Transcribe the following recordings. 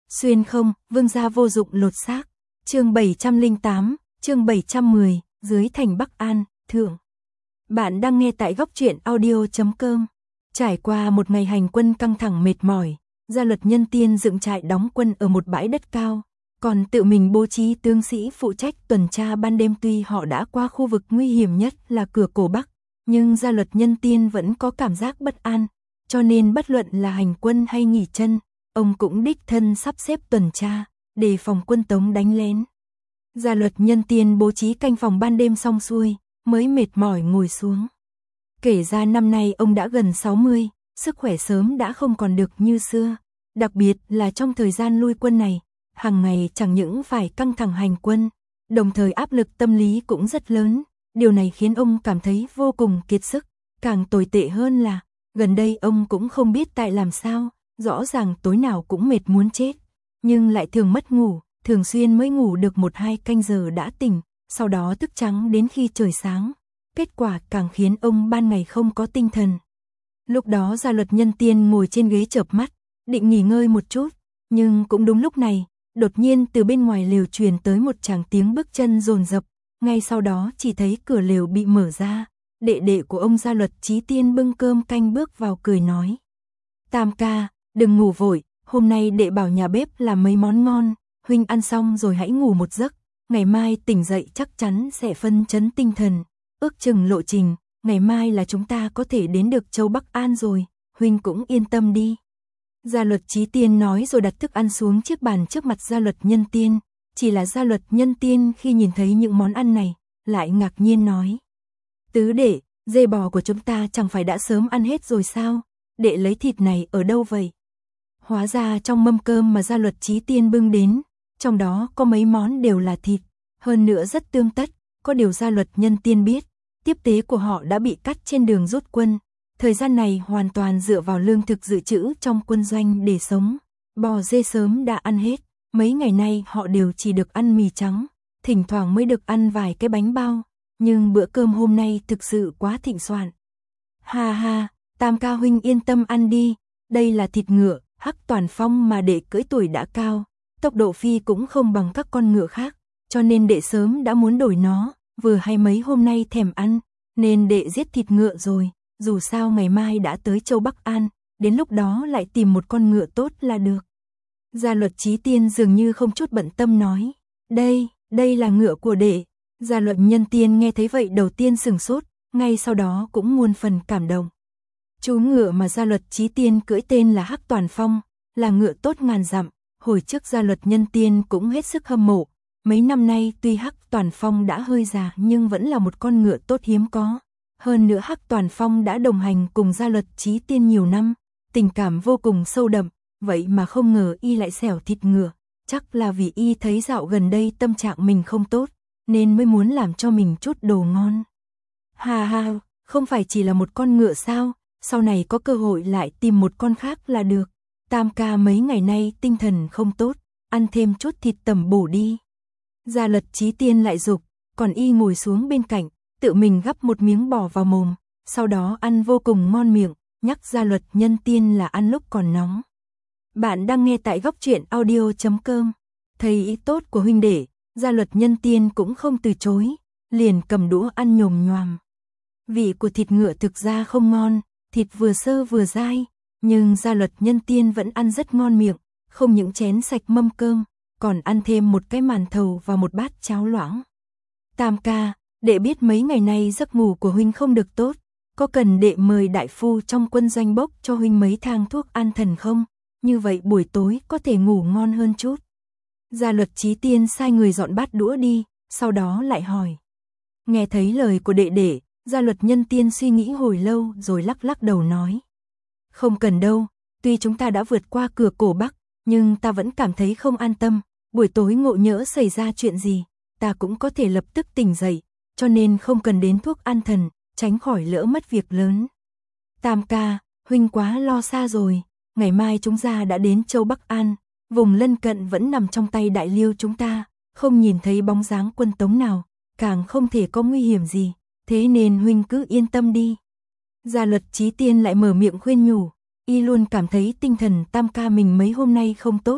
Xuyên không, vương gia vô dụng lột xác. Chương 708, chương 710, dưới thành Bắc An, thượng. Bạn đang nghe tại góc truyện audio.com. Trải qua một ngày hành quân căng thẳng mệt mỏi, Gia Luật Nhân Tiên dựng trại đóng quân ở một bãi đất cao, còn tự mình bố trí tướng sĩ phụ trách tuần tra ban đêm. Tuy họ đã qua khu vực nguy hiểm nhất là cửa cổ Bắc, nhưng Gia Luật Nhân Tiên vẫn có cảm giác bất an, cho nên bất luận là hành quân hay nghỉ chân, ông cũng đích thân sắp xếp tuần tra, để phòng quân Tống đánh lén. Gia Luật Nhân Tiên bố trí canh phòng ban đêm xong xuôi, mới mệt mỏi ngồi xuống. Kể ra năm nay ông đã gần 60, sức khỏe sớm đã không còn được như xưa, đặc biệt là trong thời gian lui quân này, hàng ngày chẳng những phải căng thẳng hành quân, đồng thời áp lực tâm lý cũng rất lớn, điều này khiến ông cảm thấy vô cùng kiệt sức, càng tồi tệ hơn là, gần đây ông cũng không biết tại làm sao, rõ ràng tối nào cũng mệt muốn chết, nhưng lại thường mất ngủ, thường xuyên mới ngủ được 1-2 canh giờ đã tỉnh, sau đó thức trắng đến khi trời sáng. Kết quả càng khiến ông ban ngày không có tinh thần. Lúc đó Gia Luật Nhân Tiên ngồi trên ghế chợp mắt, định nghỉ ngơi một chút, nhưng cũng đúng lúc này, đột nhiên từ bên ngoài lều truyền tới một tràng tiếng bước chân dồn dập, ngay sau đó chỉ thấy cửa lều bị mở ra, đệ đệ của ông Gia Luật Chí Tiên bưng cơm canh bước vào cười nói: "Tam ca, đừng ngủ vội, hôm nay đệ bảo nhà bếp làm mấy món ngon, huynh ăn xong rồi hãy ngủ một giấc, ngày mai tỉnh dậy chắc chắn sẽ phân chấn tinh thần. Ước chừng lộ trình, ngày mai là chúng ta có thể đến được châu Bắc An rồi, huynh cũng yên tâm đi." Gia Luật Chí Tiên nói rồi đặt thức ăn xuống chiếc bàn trước mặt Gia Luật Nhân Tiên, chỉ là Gia Luật Nhân Tiên khi nhìn thấy những món ăn này, lại ngạc nhiên nói: "Tứ đệ, dê bò của chúng ta chẳng phải đã sớm ăn hết rồi sao, đệ lấy thịt này ở đâu vậy?" Hóa ra trong mâm cơm mà Gia Luật Chí Tiên bưng đến, trong đó có mấy món đều là thịt, hơn nữa rất tươm tất, có điều Gia Luật Nhân Tiên biết, tiếp tế của họ đã bị cắt trên đường rút quân, thời gian này hoàn toàn dựa vào lương thực dự trữ trong quân doanh để sống, bò dê sớm đã ăn hết, mấy ngày nay họ đều chỉ được ăn mì trắng, thỉnh thoảng mới được ăn vài cái bánh bao, nhưng bữa cơm hôm nay thực sự quá thịnh soạn. "Ha ha, Tam ca huynh yên tâm ăn đi, đây là thịt ngựa, Hắc Toàn Phong mà đệ cưỡi tuổi đã cao, tốc độ phi cũng không bằng các con ngựa khác, cho nên đệ sớm đã muốn đổi nó, vừa hay mấy hôm nay thèm ăn, nên đệ giết thịt ngựa rồi, dù sao ngày mai đã tới châu Bắc An, đến lúc đó lại tìm một con ngựa tốt là được." Gia Luật Chí Tiên dường như không chút bận tâm nói: Đây là ngựa của đệ." Gia Luật Nhân Tiên nghe thấy vậy đầu tiên sửng sốt, ngay sau đó cũng muôn phần cảm động. Chú ngựa mà Gia Luật Chí Tiên cưỡi tên là Hắc Toàn Phong, là ngựa tốt ngàn dặm, hồi trước Gia Luật Nhân Tiên cũng hết sức hâm mộ. Mấy năm nay tuy Hắc Toàn Phong đã hơi già nhưng vẫn là một con ngựa tốt hiếm có. Hơn nữa Hắc Toàn Phong đã đồng hành cùng Gia Luật Chí Tiên nhiều năm, tình cảm vô cùng sâu đậm, vậy mà không ngờ y lại xẻo thịt ngựa, chắc là vì y thấy dạo gần đây tâm trạng mình không tốt, nên mới muốn làm cho mình chút đồ ngon. "Ha ha, không phải chỉ là một con ngựa sao, sau này có cơ hội lại tìm một con khác là được. Tam ca mấy ngày nay tinh thần không tốt, ăn thêm chút thịt tẩm bổ đi." Gia Luật Chí Tiên lại giục, còn y ngồi xuống bên cạnh, tự mình gắp một miếng bò vào mồm, sau đó ăn vô cùng ngon miệng, nhắc Gia Luật Nhân Tiên là ăn lúc còn nóng. Bạn đang nghe tại góc truyện audio.com. Thấy ý tốt của huynh đệ, Gia Luật Nhân Tiên cũng không từ chối, liền cầm đũa ăn nhồm nhoàm. Vị của thịt ngựa thực ra không ngon, thịt vừa sơ vừa dai, nhưng Gia Luật Nhân Tiên vẫn ăn rất ngon miệng, không những chén sạch mâm cơm, còn ăn thêm một cái màn thầu và một bát cháo loãng. "Tam ca, đệ biết mấy ngày nay giấc ngủ của huynh không được tốt, có cần đệ mời đại phu trong quân doanh bốc cho huynh mấy thang thuốc an thần không? Như vậy buổi tối có thể ngủ ngon hơn chút." Gia Luật Chí Tiên sai người dọn bát đũa đi, sau đó lại hỏi. Nghe thấy lời của đệ đệ, Gia Luật Nhân Tiên suy nghĩ hồi lâu rồi lắc lắc đầu nói: "Không cần đâu, tuy chúng ta đã vượt qua cửa cổ Bắc, nhưng ta vẫn cảm thấy không an tâm, buổi tối ngộ nhỡ xảy ra chuyện gì, ta cũng có thể lập tức tỉnh dậy, cho nên không cần đến thuốc an thần, tránh khỏi lỡ mất việc lớn." "Tam ca, huynh quá lo xa rồi, ngày mai chúng ta đã đến châu Bắc An, vùng lân cận vẫn nằm trong tay Đại Liêu chúng ta, không nhìn thấy bóng dáng quân Tống nào, càng không thể có nguy hiểm gì, thế nên huynh cứ yên tâm đi." Gia Luật Chí Tiên lại mở miệng khuyên nhủ, y luôn cảm thấy tinh thần Tam ca mình mấy hôm nay không tốt,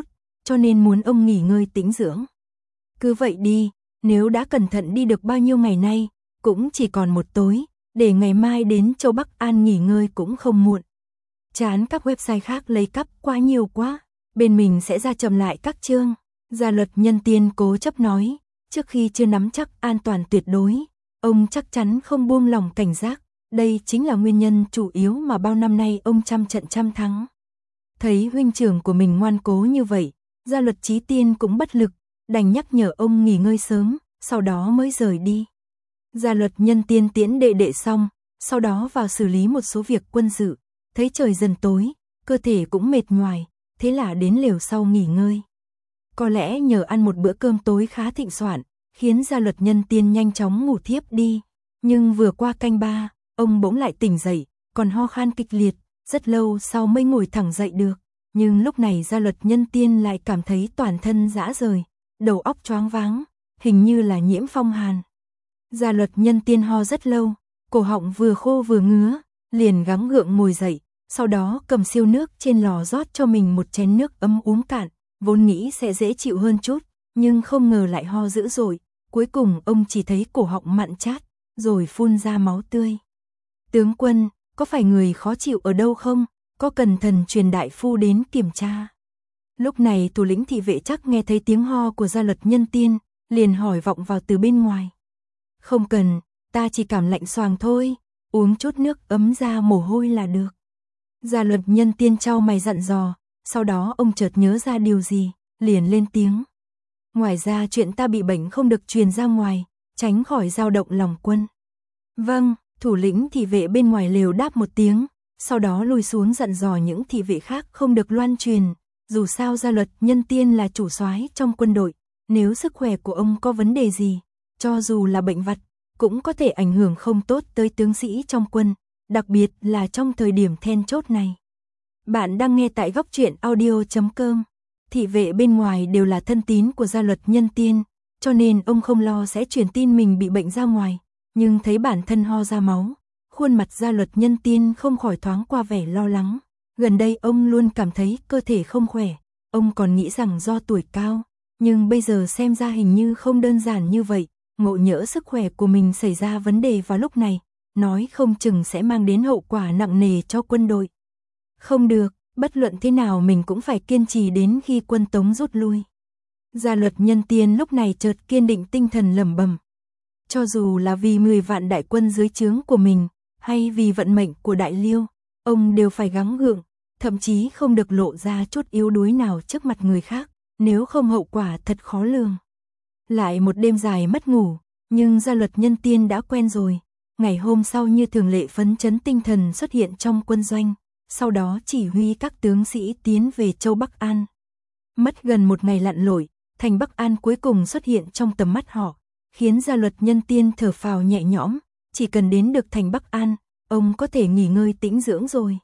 cho nên muốn ông nghỉ ngơi tĩnh dưỡng. Cứ vậy đi, nếu đã cẩn thận đi được bao nhiêu ngày nay, cũng chỉ còn một tối, để ngày mai đến Châu Bắc An nghỉ ngơi cũng không muộn. Chán các website khác lấy cắp quá nhiều quá, bên mình sẽ ra chậm lại các chương. Gia Luật Nhân Tiên cố chấp nói, trước khi chưa nắm chắc an toàn tuyệt đối, ông chắc chắn không buông lòng cảnh giác, đây chính là nguyên nhân chủ yếu mà bao năm nay ông trăm trận trăm thắng. Thấy huynh trưởng của mình ngoan cố như vậy, Gia Luật Chí Tiên cũng bất lực, đành nhắc nhở ông nghỉ ngơi sớm, sau đó mới rời đi. Gia Luật Nhân Tiên tiễn đệ đệ xong, sau đó vào xử lý một số việc quân sự, thấy trời dần tối, cơ thể cũng mệt nhoài, thế là đến lều sau nghỉ ngơi. Có lẽ nhờ ăn một bữa cơm tối khá thịnh soạn, khiến Gia Luật Nhân Tiên nhanh chóng ngủ thiếp đi, nhưng vừa qua canh 3, ông bỗng lại tỉnh dậy, còn ho khan kịch liệt, rất lâu sau mới ngồi thẳng dậy được, nhưng lúc này Gia Luật Nhân Tiên lại cảm thấy toàn thân rã rời, đầu óc choáng váng, hình như là nhiễm phong hàn. Gia Luật Nhân Tiên ho rất lâu, cổ họng vừa khô vừa ngứa, liền gắng gượng ngồi dậy, sau đó cầm siêu nước trên lò rót cho mình một chén nước ấm uống cạn, vốn nghĩ sẽ dễ chịu hơn chút, nhưng không ngờ lại ho dữ dội, cuối cùng ông chỉ thấy cổ họng mặn chát, rồi phun ra máu tươi. Tướng quân, có phải người khó chịu ở đâu không? Có cần thần truyền đại phu đến kiểm tra? Lúc này thủ lĩnh thị vệ chắc nghe thấy tiếng ho của Gia Luật Nhân Tiên, liền hỏi vọng vào từ bên ngoài. Không cần, ta chỉ cảm lạnh xoàng thôi, uống chút nước ấm ra mồ hôi là được. Gia Luật Nhân Tiên chau mày dặn dò, sau đó ông chợt nhớ ra điều gì, liền lên tiếng. Ngoài ra chuyện ta bị bệnh không được truyền ra ngoài, tránh khỏi dao động lòng quân. Vâng, thủ lĩnh thị vệ bên ngoài lều đáp một tiếng, sau đó lùi xuống dặn dò những thị vệ khác không được loan truyền, dù sao Gia Luật Nhân Tiên là chủ soái trong quân đội, nếu sức khỏe của ông có vấn đề gì, cho dù là bệnh vặt, cũng có thể ảnh hưởng không tốt tới tướng sĩ trong quân, đặc biệt là trong thời điểm then chốt này. Bạn đang nghe tại góc truyện audio.com. Thị vệ bên ngoài đều là thân tín của Gia Luật Nhân Tiên, cho nên ông không lo sẽ truyền tin mình bị bệnh ra ngoài, nhưng thấy bản thân ho ra máu, khuôn mặt Gia Luật Nhân Tiên không khỏi thoáng qua vẻ lo lắng. Gần đây ông luôn cảm thấy cơ thể không khỏe, ông còn nghĩ rằng do tuổi cao, nhưng bây giờ xem ra hình như không đơn giản như vậy, ngộ nhỡ sức khỏe của mình xảy ra vấn đề vào lúc này, nói không chừng sẽ mang đến hậu quả nặng nề cho quân đội. Không được, bất luận thế nào mình cũng phải kiên trì đến khi quân Tống rút lui. Gia Luật Nhân Tiên lúc này chợt kiên định tinh thần lẩm bẩm. Cho dù là vì 10 vạn đại quân dưới trướng của mình, hay vì vận mệnh của Đại Liêu, ông đều phải gắng gượng, thậm chí không được lộ ra chút yếu đuối nào trước mặt người khác, nếu không hậu quả thật khó lường. Lại một đêm dài mất ngủ, nhưng Gia Luật Nhân Tiên đã quen rồi, ngày hôm sau như thường lệ phấn chấn tinh thần xuất hiện trong quân doanh, sau đó chỉ huy các tướng sĩ tiến về Châu Bắc An. Mất gần một ngày lặn lội, thành Bắc An cuối cùng xuất hiện trong tầm mắt họ, khiến Gia Luật Nhân Tiên thở phào nhẹ nhõm, chỉ cần đến được thành Bắc An, ông có thể nghỉ ngơi tĩnh dưỡng rồi.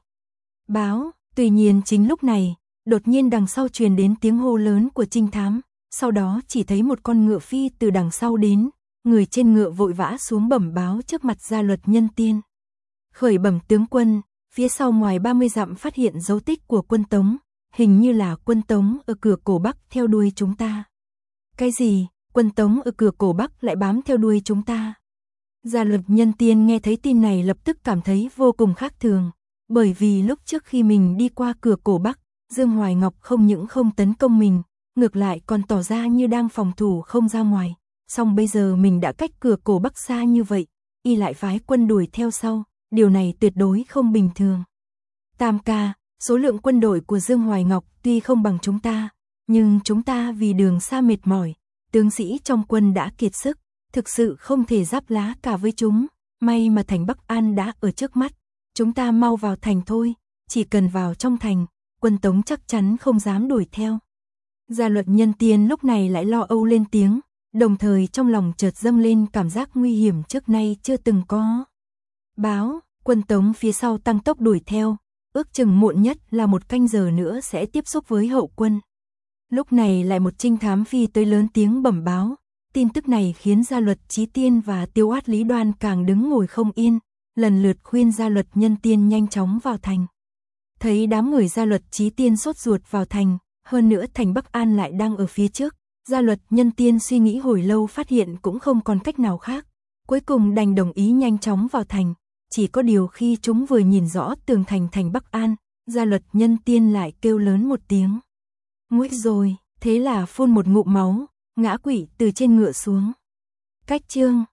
Báo, tuy nhiên chính lúc này, đột nhiên đằng sau truyền đến tiếng hô lớn của trinh thám, sau đó chỉ thấy một con ngựa phi từ đằng sau đến, người trên ngựa vội vã xuống bẩm báo trước mặt Gia Luật Nhân Tiên. Khởi bẩm tướng quân, phía sau ngoài 30 dặm phát hiện dấu tích của quân Tống, hình như là quân Tống ở cửa cổ Bắc theo đuôi chúng ta. Cái gì, quân Tống ở cửa cổ Bắc lại bám theo đuôi chúng ta? Gia Luật Nhân Tiên nghe thấy tin này lập tức cảm thấy vô cùng khác thường, bởi vì lúc trước khi mình đi qua cửa cổ Bắc, Dương Hoài Ngọc không những không tấn công mình, ngược lại còn tỏ ra như đang phòng thủ không ra ngoài, song bây giờ mình đã cách cửa cổ Bắc xa như vậy, y lại phái quân đuổi theo sau, điều này tuyệt đối không bình thường. Tam ca, số lượng quân đội của Dương Hoài Ngọc tuy không bằng chúng ta, nhưng chúng ta vì đường xa mệt mỏi, tướng sĩ trong quân đã kiệt sức, thực sự không thể giáp lá cả với chúng, may mà thành Bắc An đã ở trước mắt, chúng ta mau vào thành thôi, chỉ cần vào trong thành, quân Tống chắc chắn không dám đuổi theo. Gia Luật Nhân Tiên lúc này lại lo âu lên tiếng, đồng thời trong lòng chợt dâng lên cảm giác nguy hiểm trước nay chưa từng có. Báo, quân Tống phía sau tăng tốc đuổi theo, ước chừng muộn nhất là 1 canh giờ nữa sẽ tiếp xúc với hậu quân. Lúc này lại một trinh thám phi tới lớn tiếng bẩm báo, tin tức này khiến Gia Luật Chí Tiên và Tiêu Át Lý Đoan càng đứng ngồi không yên, lần lượt khuyên Gia Luật Nhân Tiên nhanh chóng vào thành. Thấy đám người Gia Luật Chí Tiên sốt ruột vào thành, Hơn nữa thành Bắc An lại đang ở phía trước. Gia Luật Nhân Tiên suy nghĩ hồi lâu phát hiện cũng không còn cách nào khác. Cuối cùng đành đồng ý nhanh chóng vào thành. Chỉ có điều khi chúng vừa nhìn rõ tường thành thành Bắc An, Gia Luật Nhân Tiên lại kêu lớn một tiếng. Nguy rồi, thế là phun một ngụm máu, ngã quỵ từ trên ngựa xuống. Cách chương